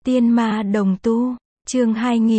Tiên ma đồng tu, chương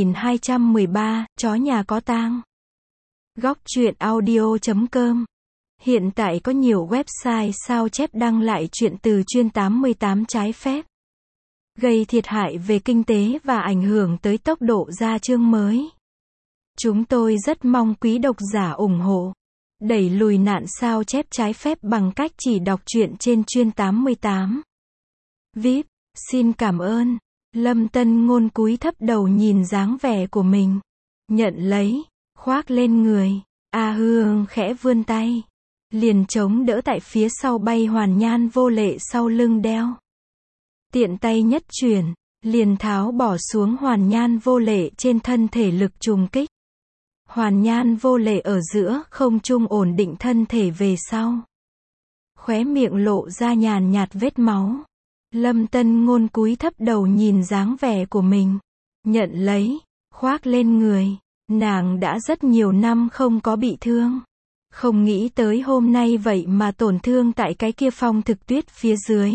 2213, chó nhà có tang. Góc truyện audio.com. Hiện tại có nhiều website sao chép đăng lại truyện từ chuyên 88 trái phép, gây thiệt hại về kinh tế và ảnh hưởng tới tốc độ ra chương mới. Chúng tôi rất mong quý độc giả ủng hộ, đẩy lùi nạn sao chép trái phép bằng cách chỉ đọc truyện trên chuyên 88. VIP, xin cảm ơn. Lâm Tân Ngôn cúi thấp đầu nhìn dáng vẻ của mình, nhận lấy, khoác lên người. A Hương khẽ vươn tay, liền chống đỡ tại phía sau bay Hoàn Nhan vô lệ sau lưng đeo. Tiện tay nhất chuyển, liền tháo bỏ xuống Hoàn Nhan vô lệ trên thân thể lực trùng kích. Hoàn Nhan vô lệ ở giữa không trung ổn định thân thể về sau, khóe miệng lộ ra nhàn nhạt vết máu. Lâm Tân Ngôn cúi thấp đầu nhìn dáng vẻ của mình, nhận lấy, khoác lên người. Nàng đã rất nhiều năm không có bị thương, không nghĩ tới hôm nay vậy mà tổn thương tại cái kia phong thực tuyết phía dưới.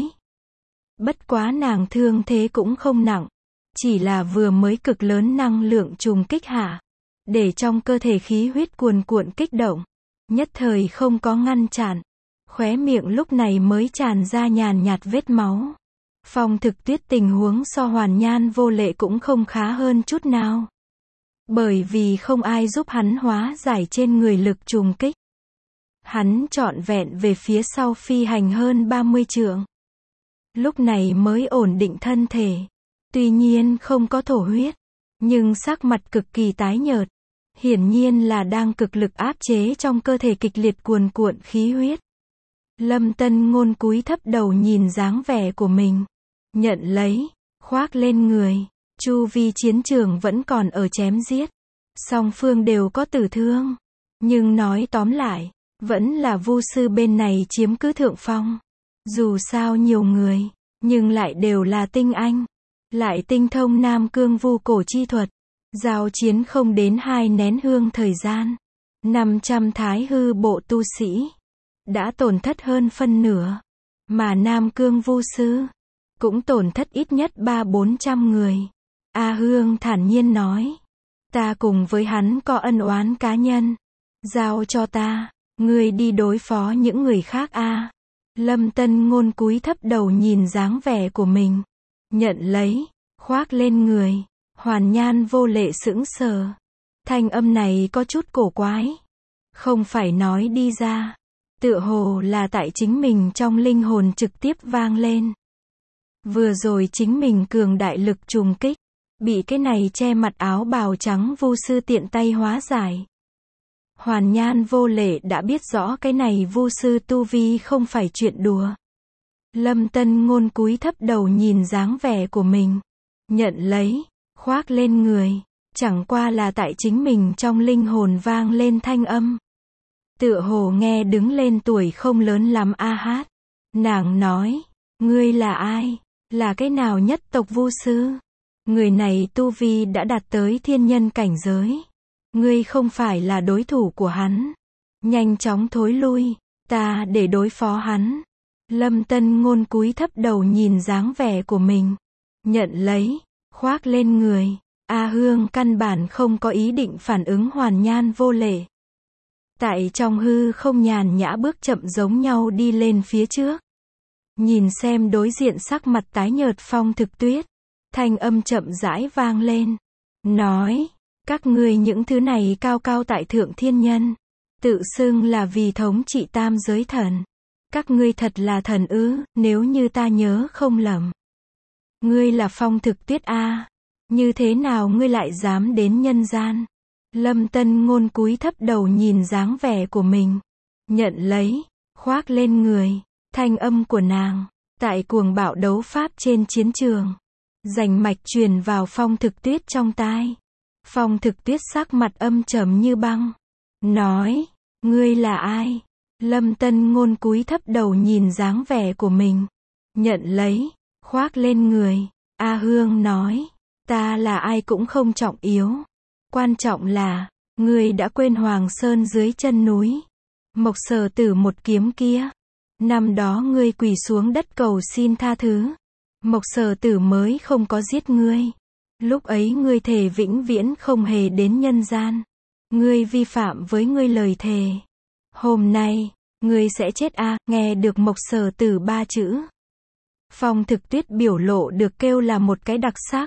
Bất quá nàng thương thế cũng không nặng, chỉ là vừa mới cực lớn năng lượng trùng kích hạ, để trong cơ thể khí huyết cuồn cuộn kích động, nhất thời không có ngăn chặn, khóe miệng lúc này mới tràn ra nhàn nhạt vết máu. Phong thực tuyết tình huống so Hoàn Nhan vô lệ cũng không khá hơn chút nào, bởi vì không ai giúp hắn hóa giải trên người lực trùng kích. Hắn trọn vẹn về phía sau phi hành hơn 30 trượng, lúc này mới ổn định thân thể. Tuy nhiên không có thổ huyết, nhưng sắc mặt cực kỳ tái nhợt, hiển nhiên là đang cực lực áp chế trong cơ thể kịch liệt cuồn cuộn khí huyết. Lâm Tân Ngôn cúi thấp đầu nhìn dáng vẻ của mình, nhận lấy, khoác lên người. Chu vi chiến trường vẫn còn ở chém giết, song phương đều có tử thương, nhưng nói tóm lại, vẫn là vu sư bên này chiếm cứ thượng phong. Dù sao nhiều người, nhưng lại đều là tinh anh, lại tinh thông Nam Cương vu cổ chi thuật. Giao chiến không đến 2 nén hương thời gian, 500 thái hư bộ tu sĩ đã tổn thất hơn phân nửa, mà Nam Cương vu sư cũng tổn thất ít nhất 300-400 người. A Hương thản nhiên nói, ta cùng với hắn có ân oán cá nhân, giao cho ta, ngươi đi đối phó những người khác a. Lâm Tân Ngôn cúi thấp đầu nhìn dáng vẻ của mình, nhận lấy, khoác lên người. Hoàn Nhan vô lệ sững sờ, thanh âm này có chút cổ quái, không phải nói đi ra, tựa hồ là tại chính mình trong linh hồn trực tiếp vang lên. Vừa rồi chính mình cường đại lực trùng kích, bị cái này che mặt áo bào trắng vu sư tiện tay hóa giải. Hoàn Nhan vô lệ đã biết rõ cái này vu sư tu vi không phải chuyện đùa. Lâm Tân Ngôn cúi thấp đầu nhìn dáng vẻ của mình, nhận lấy, khoác lên người, chẳng qua là tại chính mình trong linh hồn vang lên thanh âm. Tựa hồ nghe đứng lên tuổi không lớn lắm a hát. Nàng nói, ngươi là ai? Là cái nào nhất tộc vu sư? Người này tu vi đã đạt tới thiên nhân cảnh giới. Ngươi không phải là đối thủ của hắn. Nhanh chóng thối lui, ta để đối phó hắn. Lâm Tân Ngôn cúi thấp đầu nhìn dáng vẻ của mình, nhận lấy, khoác lên người. A Hương căn bản không có ý định phản ứng Hoàn Nhan vô lệ. Tại trong hư không nhàn nhã bước chậm giống nhau đi lên phía trước. Nhìn xem đối diện sắc mặt tái nhợt Phong thực tuyết, thanh âm chậm rãi vang lên, nói, các ngươi những thứ này cao cao tại thượng thiên nhân, tự xưng là vì thống trị tam giới thần. Các ngươi thật là thần ư? Nếu như ta nhớ không lầm, ngươi là Phong thực tuyết a, như thế nào ngươi lại dám đến nhân gian? Lâm Tân Ngôn cúi thấp đầu nhìn dáng vẻ của mình, nhận lấy, khoác lên người. Thanh âm của nàng, tại cuồng bạo đấu pháp trên chiến trường, rành mạch truyền vào Phong thực tuyết trong tai. Phong thực tuyết sắc mặt âm trầm như băng, nói, ngươi là ai? Lâm Tân Ngôn cúi thấp đầu nhìn dáng vẻ của mình, nhận lấy, khoác lên người. A Hương nói, ta là ai cũng không trọng yếu, quan trọng là, ngươi đã quên Hoàng Sơn dưới chân núi, Mộc Sở Tử một kiếm kia. Năm đó ngươi quỳ xuống đất cầu xin tha thứ, Mộc Sở Tử mới không có giết ngươi. Lúc ấy ngươi thề vĩnh viễn không hề đến nhân gian. Ngươi vi phạm với ngươi lời thề. Hôm nay, ngươi sẽ chết a. Nghe được Mộc Sở Tử 3 chữ. Phong Thực Tuyết biểu lộ được kêu là một cái đặc sắc.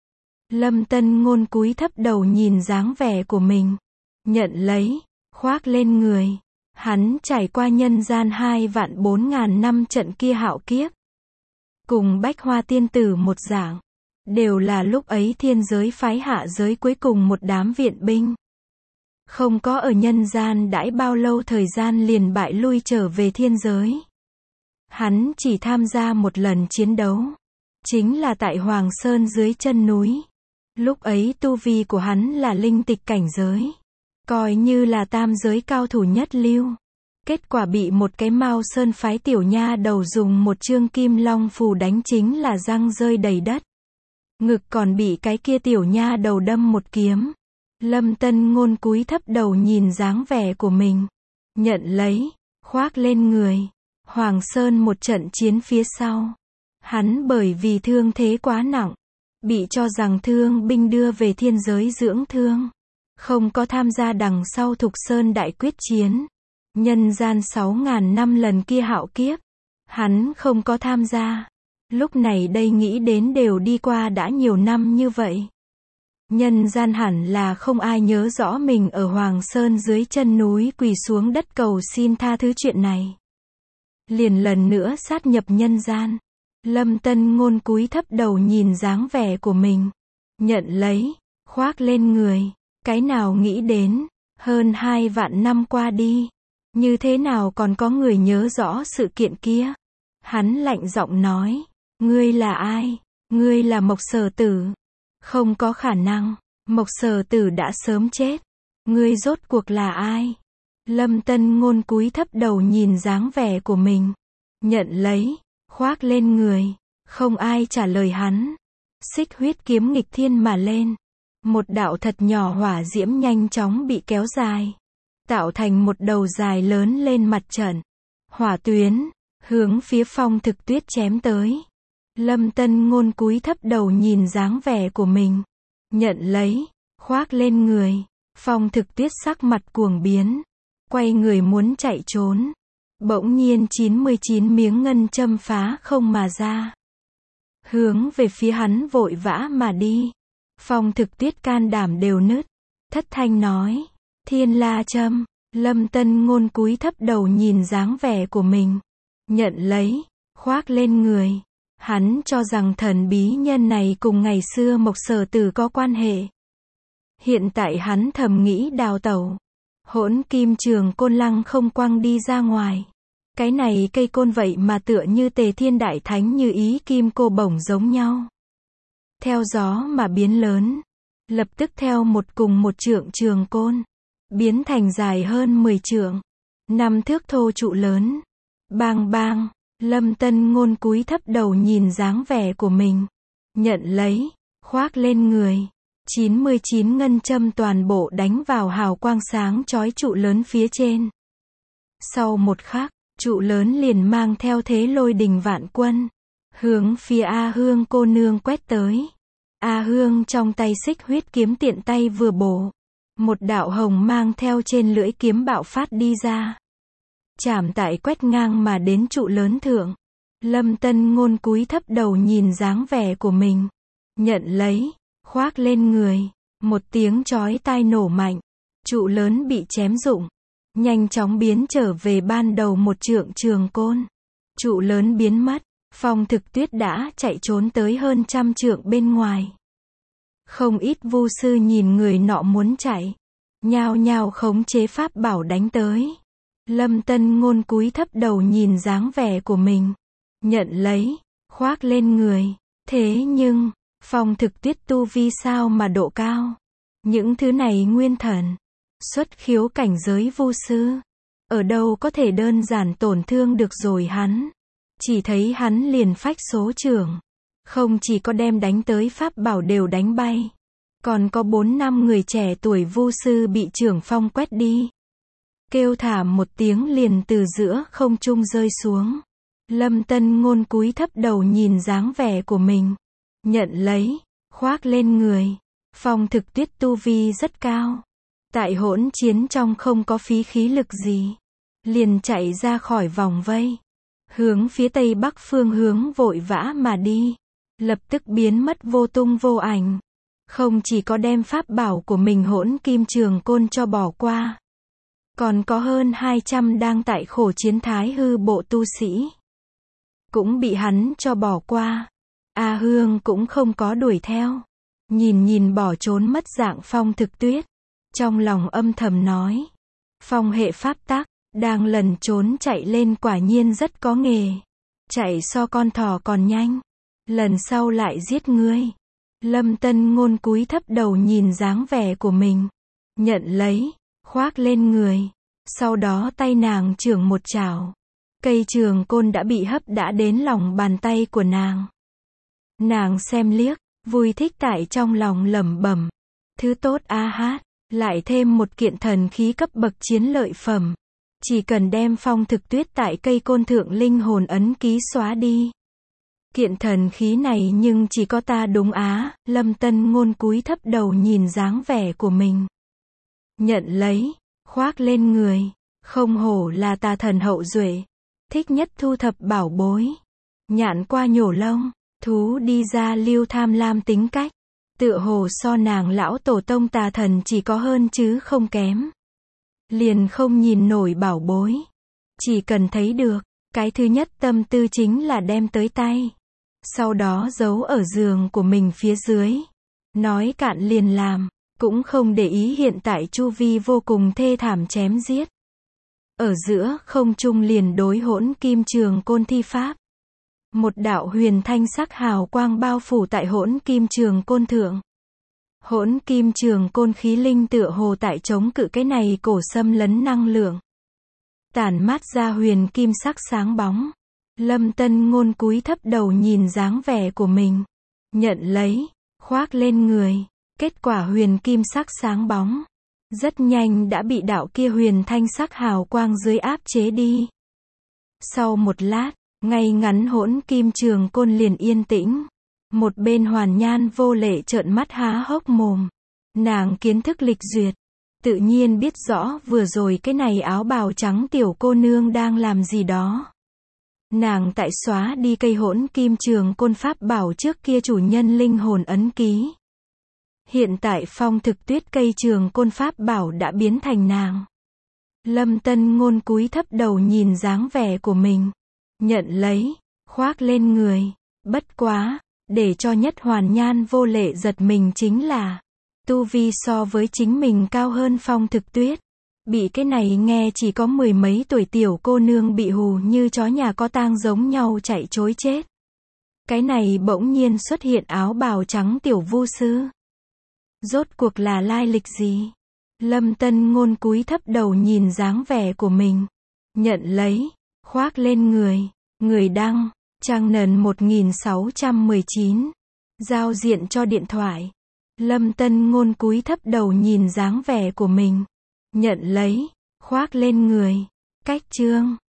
Lâm Tân Ngôn cúi thấp đầu nhìn dáng vẻ của mình. Nhận lấy, khoác lên người. Hắn trải qua nhân gian 2.400.000 năm trận kia hạo kiếp. Cùng Bách Hoa tiên tử một dạng. Đều là lúc ấy thiên giới phái hạ giới cuối cùng một đám viện binh. Không có ở nhân gian đãi bao lâu thời gian liền bại lui trở về thiên giới. Hắn chỉ tham gia một lần chiến đấu. Chính là tại Hoàng Sơn dưới chân núi. Lúc ấy tu vi của hắn là linh tịch cảnh giới. Coi như là tam giới cao thủ nhất lưu. Kết quả bị một cái Mao Sơn phái tiểu nha đầu dùng một chương kim long phù đánh chính là răng rơi đầy đất. Ngực còn bị cái kia tiểu nha đầu đâm một kiếm. Lâm Tân Ngôn cúi thấp đầu nhìn dáng vẻ của mình. Nhận lấy, khoác lên người. Hoàng Sơn một trận chiến phía sau. Hắn bởi vì thương thế quá nặng. Bị cho rằng thương binh đưa về thiên giới dưỡng thương. Không có tham gia đằng sau Thục Sơn đại quyết chiến. Nhân gian 6.000 năm lần kia hạo kiếp. Hắn không có tham gia. Lúc này đây nghĩ đến đều đi qua đã nhiều năm như vậy. Nhân gian hẳn là không ai nhớ rõ mình ở Hoàng Sơn dưới chân núi quỳ xuống đất cầu xin tha thứ chuyện này. Liền lần nữa sát nhập nhân gian. Lâm Tân Ngôn cúi thấp đầu nhìn dáng vẻ của mình. Nhận lấy, khoác lên người. Cái nào nghĩ đến, hơn 2 vạn năm qua đi. Như thế nào còn có người nhớ rõ sự kiện kia? Hắn lạnh giọng nói. Ngươi là ai? Ngươi là Mộc Sở Tử. Không có khả năng. Mộc Sở Tử đã sớm chết. Ngươi rốt cuộc là ai? Lâm Tân Ngôn cúi thấp đầu nhìn dáng vẻ của mình. Nhận lấy, khoác lên người. Không ai trả lời hắn. Xích huyết kiếm nghịch thiên mà lên. Một đạo thật nhỏ hỏa diễm nhanh chóng bị kéo dài. Tạo thành một đầu dài lớn lên mặt trận. Hỏa tuyến, hướng phía Phong Thực Tuyết chém tới. Lâm Tân Ngôn cúi thấp đầu nhìn dáng vẻ của mình. Nhận lấy, khoác lên người. Phong Thực Tuyết sắc mặt cuồng biến. Quay người muốn chạy trốn. Bỗng nhiên 99 miếng ngân châm phá không mà ra. Hướng về phía hắn vội vã mà đi. Phong Thực Tuyết can đảm đều nứt. Thất thanh nói. Thiên La châm. Lâm Tân Ngôn cúi thấp đầu nhìn dáng vẻ của mình. Nhận lấy, khoác lên người. Hắn cho rằng thần bí nhân này cùng ngày xưa Mộc Sở Tử có quan hệ. Hiện tại hắn thầm nghĩ đào tẩu. Hỗn kim trường côn lăng không quăng đi ra ngoài. Cái này cây côn vậy mà tựa như Tề Thiên Đại Thánh như ý kim cô bổng giống nhau. Theo gió mà biến lớn. Lập tức theo một cùng một trượng trường côn. Biến thành dài hơn 10 trượng. 5 thước thô trụ lớn. Bang bang. Lâm Tân Ngôn cúi thấp đầu nhìn dáng vẻ của mình. Nhận lấy, khoác lên người. 99 ngân châm toàn bộ đánh vào hào quang sáng chói trụ lớn phía trên. Sau một khắc, trụ lớn liền mang theo thế lôi đình vạn quân. Hướng phía A Hương cô nương quét tới. A Hương trong tay xích huyết kiếm tiện tay vừa bổ. Một đạo hồng mang theo trên lưỡi kiếm bạo phát đi ra. Chảm tại quét ngang mà đến trụ lớn thượng. Lâm Tân Ngôn cúi thấp đầu nhìn dáng vẻ của mình. Nhận lấy, khoác lên người. Một tiếng chói tai nổ mạnh. Trụ lớn bị chém rụng. Nhanh chóng biến trở về ban đầu một trượng trường côn. Trụ lớn biến mất. Phong Thực Tuyết đã chạy trốn tới hơn 100 trượng bên ngoài. Không ít vu sư nhìn người nọ muốn chạy. Nhao nhao khống chế pháp bảo đánh tới. Lâm Tân Ngôn cúi thấp đầu nhìn dáng vẻ của mình. Nhận lấy, khoác lên người. Thế nhưng, Phong Thực Tuyết tu vi sao mà độ cao. Những thứ này nguyên thần. Xuất khiếu cảnh giới vu sư. Ở đâu có thể đơn giản tổn thương được rồi hắn. Chỉ thấy hắn liền phách số trưởng. Không chỉ có đem đánh tới pháp bảo đều đánh bay. Còn có 4-5 người trẻ tuổi vu sư bị trưởng phong quét đi. Kêu thảm một tiếng liền từ giữa không trung rơi xuống. Lâm Tân Ngôn cúi thấp đầu nhìn dáng vẻ của mình. Nhận lấy, khoác lên người. Phong Thực Tuyết tu vi rất cao. Tại hỗn chiến trong không có phí khí lực gì. Liền chạy ra khỏi vòng vây. Hướng phía tây bắc phương hướng vội vã mà đi. Lập tức biến mất vô tung vô ảnh. Không chỉ có đem pháp bảo của mình Hỗn Kim Trường Côn cho bỏ qua. Còn có hơn 200 đang tại khổ chiến Thái Hư bộ tu sĩ. Cũng bị hắn cho bỏ qua. A Hương cũng không có đuổi theo. Nhìn bỏ trốn mất dạng Phong Thực Tuyết. Trong lòng âm thầm nói. Phong hệ pháp tắc, đang lần trốn chạy lên quả nhiên rất có nghề. Chạy so con thỏ còn nhanh. Lần sau lại giết ngươi. Lâm Tân Ngôn cúi thấp đầu nhìn dáng vẻ của mình. Nhận lấy, khoác lên người. Sau đó tay nàng chưởng một chảo. Cây trường côn đã bị hấp đã đến lòng bàn tay của nàng. Nàng xem liếc, vui thích tại trong lòng lẩm bẩm. Thứ tốt a hát, lại thêm một kiện thần khí cấp bậc chiến lợi phẩm. Chỉ cần đem Phong Thực Tuyết tại cây côn thượng linh hồn ấn ký xóa đi. Kiện thần khí này nhưng chỉ có ta đúng á. Lâm Tân Ngôn cúi thấp đầu nhìn dáng vẻ của mình. Nhận lấy, khoác lên người. Không hổ là tà thần hậu duệ. Thích nhất thu thập bảo bối. Nhạn qua nhổ lông. Thú đi ra lưu tham lam tính cách. Tựa hồ so nàng lão tổ tông tà thần chỉ có hơn chứ không kém. Liền không nhìn nổi bảo bối. Chỉ cần thấy được. Cái thứ nhất tâm tư chính là đem tới tay. Sau đó giấu ở giường của mình phía dưới. Nói cạn liền làm. Cũng không để ý hiện tại chu vi vô cùng thê thảm chém giết. Ở giữa không trung liền đối Hỗn Kim Trường Côn thi pháp. Một đạo huyền thanh sắc hào quang bao phủ tại Hỗn Kim Trường Côn thượng. Hỗn Kim Trường Côn khí linh tựa hồ tại chống cự cái này cổ xâm lấn năng lượng. Tản mát ra huyền kim sắc sáng bóng. Lâm Tân Ngôn cúi thấp đầu nhìn dáng vẻ của mình. Nhận lấy, khoác lên người. Kết quả huyền kim sắc sáng bóng. Rất nhanh đã bị đạo kia huyền thanh sắc hào quang dưới áp chế đi. Sau một lát, ngay ngắn Hỗn Kim Trường Côn liền yên tĩnh. Một bên Hoàn Nhan vô lệ trợn mắt há hốc mồm. Nàng kiến thức lịch duyệt. Tự nhiên biết rõ vừa rồi cái này áo bào trắng tiểu cô nương đang làm gì đó. Nàng tại xóa đi cây Hỗn Kim Trường Côn pháp bảo trước kia chủ nhân linh hồn ấn ký. Hiện tại Phong Thực Tuyết cây trường côn pháp bảo đã biến thành nàng. Lâm Tân Ngôn cúi thấp đầu nhìn dáng vẻ của mình. Nhận lấy, khoác lên người. Bất quá, để cho nhất Hoàn Nhan vô lệ giật mình chính là tu vi so với chính mình cao hơn Phong Thực Tuyết. Bị cái này nghe chỉ có mười mấy tuổi tiểu cô nương bị hù như chó nhà có tang giống nhau chạy trối chết. Cái này bỗng nhiên xuất hiện áo bào trắng tiểu vu sư. Rốt cuộc là lai lịch gì? Lâm Tân Ngôn cúi thấp đầu nhìn dáng vẻ của mình. Nhận lấy, khoác lên người. Người đăng, trang nền 1619. Giao diện cho điện thoại. Lâm Tân Ngôn cúi thấp đầu nhìn dáng vẻ của mình. Nhận lấy, khoác lên người. Cách chương